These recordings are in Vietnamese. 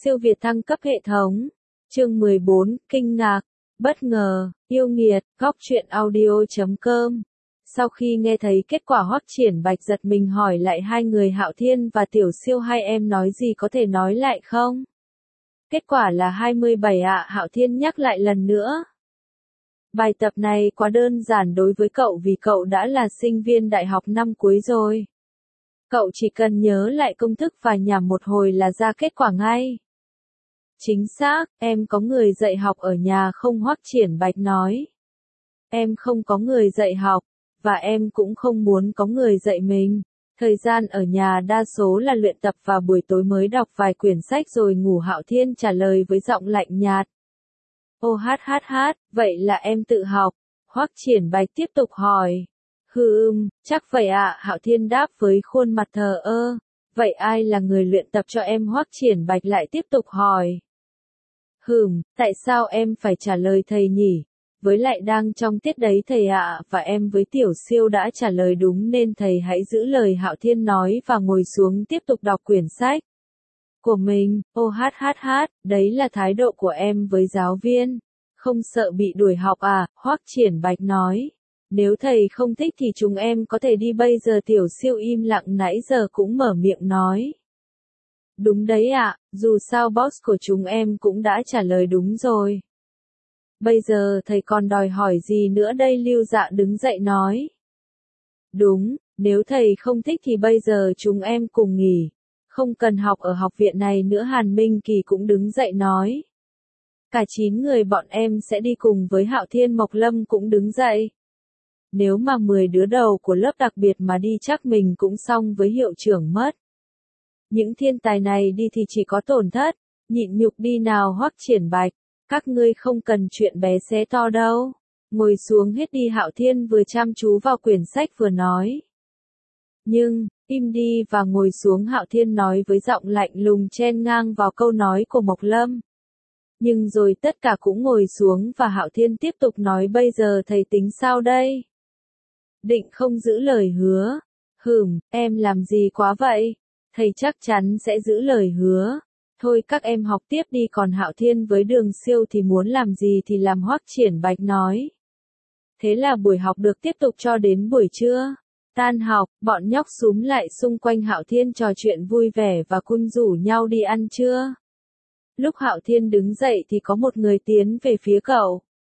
siêu việt thăng cấp hệ thống. Chương 14, kinh ngạc, bất ngờ, yêu nghiệt, góc truyện audio.com. Sau khi nghe thấy kết quả Hoắc Triển Bạch giật mình hỏi lại hai người Hạo Thiên và Tiểu Siêu hai em nói gì có thể nói lại không? Kết quả là 27 ạ, Hạo Thiên nhắc lại lần nữa. Bài tập này quá đơn giản đối với cậu vì cậu đã là sinh viên đại học năm cuối rồi. Cậu chỉ cần nhớ lại công thức và nhẩm một hồi là ra kết quả ngay. Chính xác, em có người dạy học ở nhà không? Hoắc Triển Bạch nói. Em không có người dạy học, và em cũng không muốn có người dạy mình. Thời gian ở nhà đa số là luyện tập và buổi tối mới đọc vài quyển sách rồi ngủ. Hạo Thiên trả lời với giọng lạnh nhạt. Ô hát, vậy là em tự học. Hoắc Triển Bạch tiếp tục hỏi. Chắc vậy ạ, Hạo Thiên đáp với khuôn mặt thờ ơ. Vậy ai là người luyện tập cho em? Hoắc Triển Bạch lại tiếp tục hỏi. Tại sao em phải trả lời thầy nhỉ? Với lại đang trong tiết đấy thầy ạ, và em với Tiểu Siêu đã trả lời đúng nên thầy hãy giữ lời, Hạo Thiên nói và ngồi xuống tiếp tục đọc quyển sách của mình. Ô hát, đấy là thái độ của em với giáo viên. Không sợ bị đuổi học à? Hoắc Triển Bạch nói. Nếu thầy không thích thì chúng em có thể đi bây giờ. Tiểu Siêu im lặng nãy giờ cũng mở miệng nói. Đúng đấy ạ, dù sao boss của chúng em cũng đã trả lời đúng rồi. Bây giờ thầy còn đòi hỏi gì nữa đây? Lưu Dạ đứng dậy nói. Đúng, nếu thầy không thích thì bây giờ chúng em cùng nghỉ. Không cần học ở học viện này nữa. Hàn Minh Kỳ cũng đứng dậy nói. Cả 9 người bọn em sẽ đi cùng với Hạo Thiên. Mộc Lâm cũng đứng dậy. Nếu mà 10 đứa đầu của lớp đặc biệt mà đi chắc mình cũng xong với hiệu trưởng mất. Những thiên tài này đi thì chỉ có tổn thất, nhịn nhục đi nào. Hoắc Triển Bạch, các ngươi không cần chuyện bé xé to đâu. Ngồi xuống hết đi. Hạo Thiên vừa chăm chú vào quyển sách vừa nói. Nhưng, im đi và ngồi xuống, Hạo Thiên nói với giọng lạnh lùng chen ngang vào câu nói của Mộc Lâm. Nhưng rồi tất cả cũng ngồi xuống và Hạo Thiên tiếp tục nói. Bây giờ thầy tính sao đây? Định không giữ lời hứa? Em làm gì quá vậy? Thầy chắc chắn sẽ giữ lời hứa. Thôi các em học tiếp đi. Còn Hạo Thiên với Đường Siêu thì muốn làm gì thì làm. Hoắc Triển Bạch nói. Thế là buổi học được tiếp tục cho đến buổi trưa. Tan học, bọn nhóc xúm lại xung quanh Hạo Thiên trò chuyện vui vẻ và cùng rủ nhau đi ăn trưa. Lúc Hạo Thiên đứng dậy thì có một người tiến về phía cậu.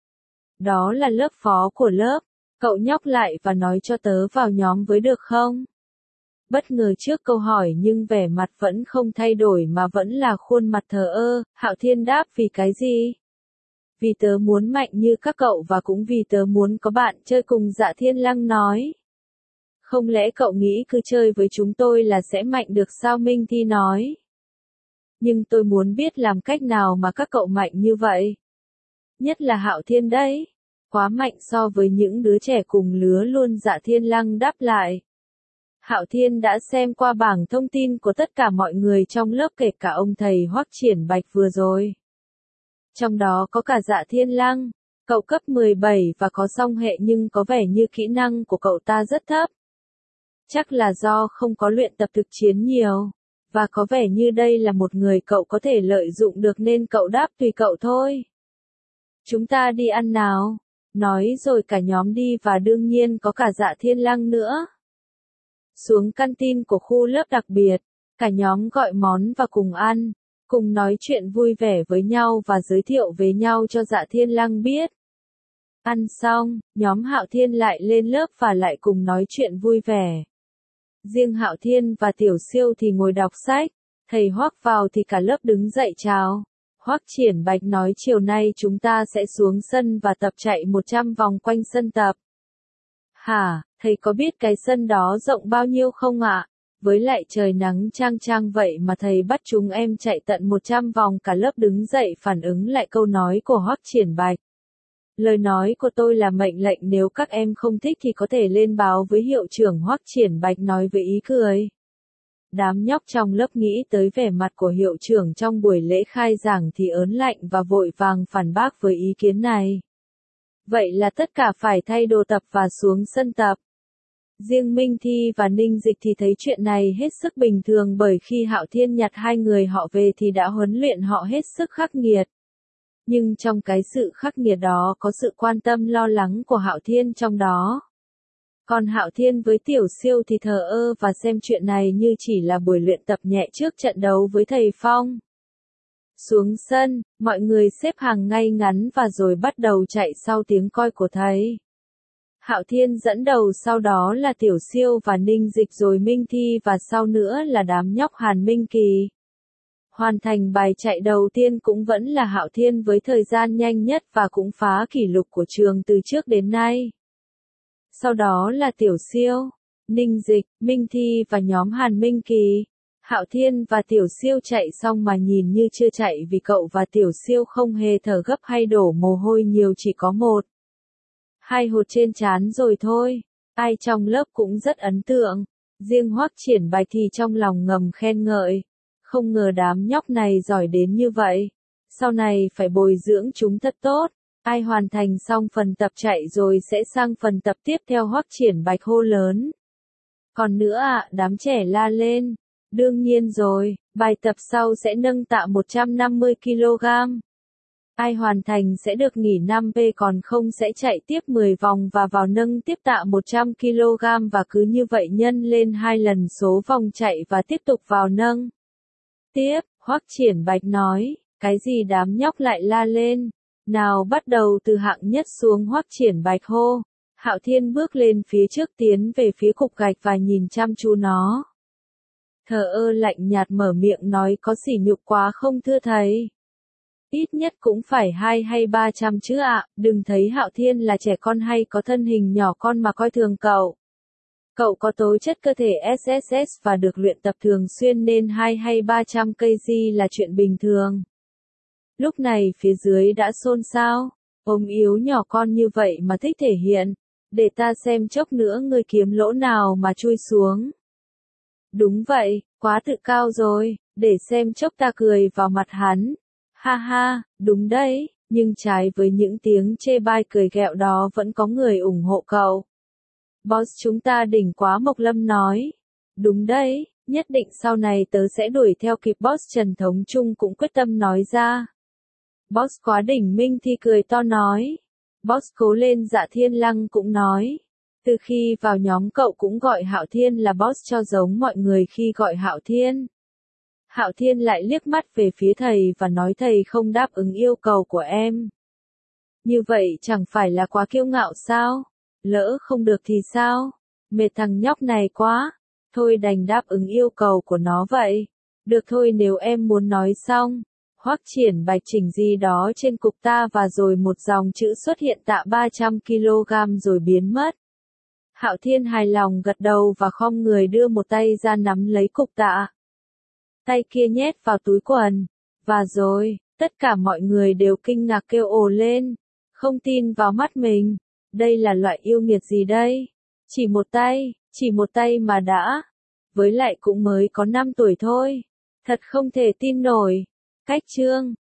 Đó là lớp phó của lớp. Cậu nhóc lại và nói cho tớ vào nhóm với được không? Bất ngờ trước câu hỏi nhưng vẻ mặt vẫn không thay đổi mà vẫn là khuôn mặt thờ ơ. Hạo Thiên đáp. Vì cái gì? Vì tớ muốn mạnh như các cậu và cũng vì tớ muốn có bạn chơi cùng. Dạ Thiên Lăng nói. Không lẽ cậu nghĩ cứ chơi với chúng tôi là sẽ mạnh được sao? Minh Thi nói. Nhưng tôi muốn biết làm cách nào mà các cậu mạnh như vậy. Nhất là Hạo Thiên đấy. Quá mạnh so với những đứa trẻ cùng lứa luôn. Dạ Thiên Lăng đáp lại. Hạo Thiên đã xem qua bảng thông tin của tất cả mọi người trong lớp kể cả ông thầy Hoắc Triển Bạch vừa rồi. Trong đó có cả Dạ Thiên Lăng. Cậu cấp 17 và có song hệ nhưng có vẻ như kỹ năng của cậu ta rất thấp. Chắc là do không có luyện tập thực chiến nhiều. Và có vẻ như đây là một người cậu có thể lợi dụng được nên cậu đáp tùy cậu thôi. Chúng ta đi ăn nào. Nói rồi cả nhóm đi và đương nhiên có cả Dạ Thiên Lăng nữa. Xuống canteen của khu lớp đặc biệt, cả nhóm gọi món và cùng ăn, cùng nói chuyện vui vẻ với nhau và giới thiệu về nhau cho Dạ Thiên Lăng biết. Ăn xong, nhóm Hạo Thiên lại lên lớp và lại cùng nói chuyện vui vẻ. Riêng Hạo Thiên và Tiểu Siêu thì ngồi đọc sách, thầy Hoắc vào thì cả lớp đứng dậy chào. Hoắc Triển Bạch nói chiều nay chúng ta sẽ xuống sân và tập chạy 100 vòng quanh sân tập. Hả, thầy có biết cái sân đó rộng bao nhiêu không ạ? Với lại trời nắng chang chang vậy mà thầy bắt chúng em chạy tận 100 vòng. Cả lớp đứng dậy phản ứng lại câu nói của Hoắc Triển Bạch. Lời nói của tôi là mệnh lệnh, nếu các em không thích thì có thể lên báo với hiệu trưởng. Hoắc Triển Bạch nói với ý cười. Đám nhóc trong lớp nghĩ tới vẻ mặt của hiệu trưởng trong buổi lễ khai giảng thì ớn lạnh và vội vàng phản bác với ý kiến này. Vậy là tất cả phải thay đồ tập và xuống sân tập. Riêng Minh Thi và Ninh Dịch thì thấy chuyện này hết sức bình thường bởi khi Hạo Thiên nhặt hai người họ về thì đã huấn luyện họ hết sức khắc nghiệt. Nhưng trong cái sự khắc nghiệt đó có sự quan tâm lo lắng của Hạo Thiên trong đó. Còn Hạo Thiên với Tiểu Siêu thì thờ ơ và xem chuyện này như chỉ là buổi luyện tập nhẹ trước trận đấu với thầy Phong. Xuống sân, mọi người xếp hàng ngay ngắn và rồi bắt đầu chạy sau tiếng còi của thầy. Hạo Thiên dẫn đầu, sau đó là Tiểu Siêu và Ninh Dịch, rồi Minh Thi và sau nữa là đám nhóc Hàn Minh Kỳ. Hoàn thành bài chạy đầu tiên cũng vẫn là Hạo Thiên với thời gian nhanh nhất và cũng phá kỷ lục của trường từ trước đến nay. Sau đó là Tiểu Siêu, Ninh Dịch, Minh Thi và nhóm Hàn Minh Kỳ. Hạo Thiên và Tiểu Siêu chạy xong mà nhìn như chưa chạy vì cậu và Tiểu Siêu không hề thở gấp hay đổ mồ hôi nhiều, chỉ có 1-2 hột trên trán rồi thôi. Ai trong lớp cũng rất ấn tượng. Riêng Hoắc Triển Bạch thì trong lòng ngầm khen ngợi. Không ngờ đám nhóc này giỏi đến như vậy. Sau này phải bồi dưỡng chúng thật tốt. Ai hoàn thành xong phần tập chạy rồi sẽ sang phần tập tiếp theo, Hoắc Triển Bạch hô lớn. Còn nữa ạ, đám trẻ la lên. Đương nhiên rồi, bài tập sau sẽ nâng tạ 150 kg. Ai hoàn thành sẽ được nghỉ 5 p, còn không sẽ chạy tiếp 10 vòng và vào nâng tiếp tạ 100 kg và cứ như vậy nhân lên 2 lần số vòng chạy và tiếp tục vào nâng tiếp. Hoắc Triển Bạch nói, cái gì đám nhóc lại la lên. Nào bắt đầu từ hạng nhất xuống, Hoắc Triển Bạch hô. Hạo Thiên bước lên phía trước, tiến về phía cục gạch và nhìn chăm chú nó. Thờ ơ lạnh nhạt mở miệng nói, có sỉ nhục quá không thưa thầy? Ít nhất cũng phải 200 hay 300 chứ ạ, đừng thấy Hạo Thiên là trẻ con hay có thân hình nhỏ con mà coi thường cậu. Cậu có tố chất cơ thể SSS và được luyện tập thường xuyên nên 200 hay 300 kg là chuyện bình thường. Lúc này phía dưới đã xôn xao, ốm yếu nhỏ con như vậy mà thích thể hiện, để ta xem chốc nữa ngươi kiếm lỗ nào mà chui xuống. Đúng vậy, quá tự cao rồi, để xem chốc ta cười vào mặt hắn. Ha ha, đúng đấy, nhưng trái với những tiếng chê bai cười ghẹo đó vẫn có người ủng hộ cậu. Boss chúng ta đỉnh quá, Mộc Lâm nói. Đúng đấy, nhất định sau này tớ sẽ đuổi theo kịp boss. Trần Thống Trung cũng quyết tâm nói ra. Boss quá đỉnh, Minh Thi cười to nói. Boss cố lên, Dạ Thiên Lăng cũng nói. Từ khi vào nhóm cậu cũng gọi Hạo Thiên là boss cho giống mọi người khi gọi Hạo Thiên. Hạo Thiên lại liếc mắt về phía thầy và nói, thầy không đáp ứng yêu cầu của em. Như vậy chẳng phải là quá kiêu ngạo sao? Lỡ không được thì sao? Mệt thằng nhóc này quá. Thôi đành đáp ứng yêu cầu của nó vậy. Được thôi, nếu em muốn nói xong. Hoắc Triển Bạch chỉnh gì đó trên cục ta và rồi một dòng chữ xuất hiện, tạ 300 kg rồi biến mất. Hạo Thiên hài lòng gật đầu và khom người đưa một tay ra nắm lấy cục tạ. Tay kia nhét vào túi quần. Và rồi, tất cả mọi người đều kinh ngạc kêu ồ lên. Không tin vào mắt mình. Đây là loại yêu nghiệt gì đây? Chỉ một tay mà đã. Với lại cũng mới có 5 tuổi thôi. Thật không thể tin nổi. Cách chương